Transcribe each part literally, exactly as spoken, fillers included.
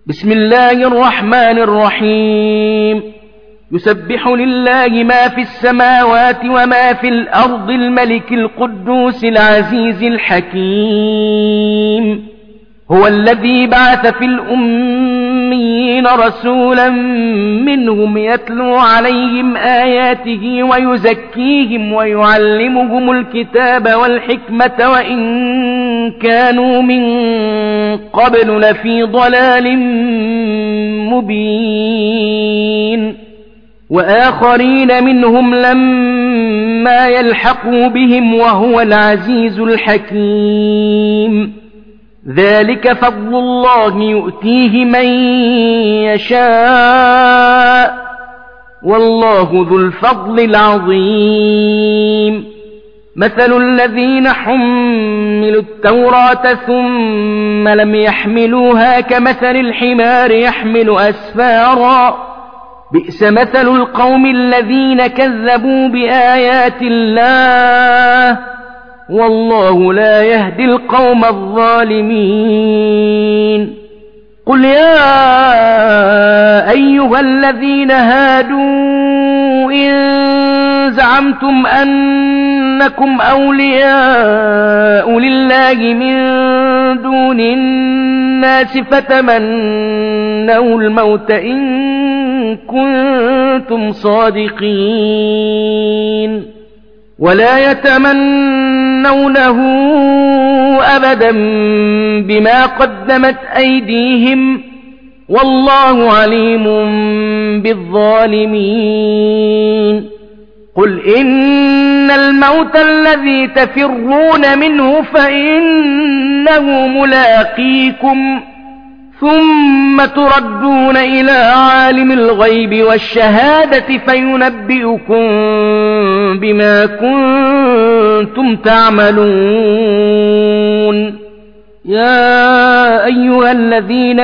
بسم الله الرحمن الرحيم يسبح لله ما في السماوات وما في الأرض الملك القدوس العزيز الحكيم هو الذي بعث في الأميين رسولا منهم يتلو عليهم آياته ويزكيهم ويعلمهم الكتاب والحكمة وإن كانوا من قبل لفي ضلال مبين وآخرين منهم لما يلحقوا بهم وهو العزيز الحكيم ذلك فضل الله يؤتيه من يشاء والله ذو الفضل العظيم مثل الذين حملوا التوراة ثم لم يحملوها كمثل الحمار يحمل أسفارا بئس مثل القوم الذين كذبوا بآيات الله والله لا يهدي القوم الظالمين قل يا أيها الذين هادوا إن زعمتم أنكم أولياء لله من دون الناس فتمنوا الموت إن كنتم صادقين ولا يتمنونه أبدا بما قدمت أيديهم والله عليم بالظالمين قل إن الموت الذي تفرون منه فإنه ملاقيكم ثم تردون إلى عالم الغيب والشهادة فينبئكم بما كنتم تعملون يا أيها الذين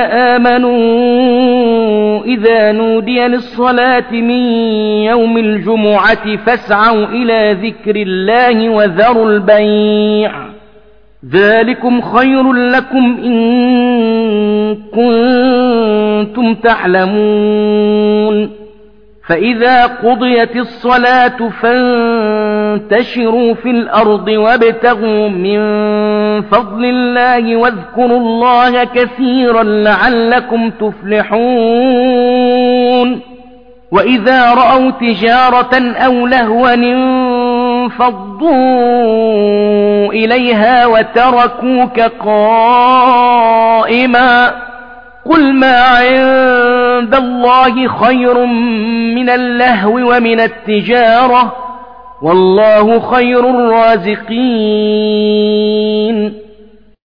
آمنوا إذا نودي للصلاة من يوم الجمعة فاسعوا إلى ذكر الله وذروا البيع ذلكم خير لكم إن كنتم تعلمون فإذا قضيت الصلاة فانتشروا في الأرض وابتغوا من فضل الله واذكروا الله كثيرا لعلكم تفلحون وإذا رأوا تجارة أو لهوا انفضوا إليها وتركوك قائما قل ما عند الله خير من اللهو ومن التجارة والله خير الرازقين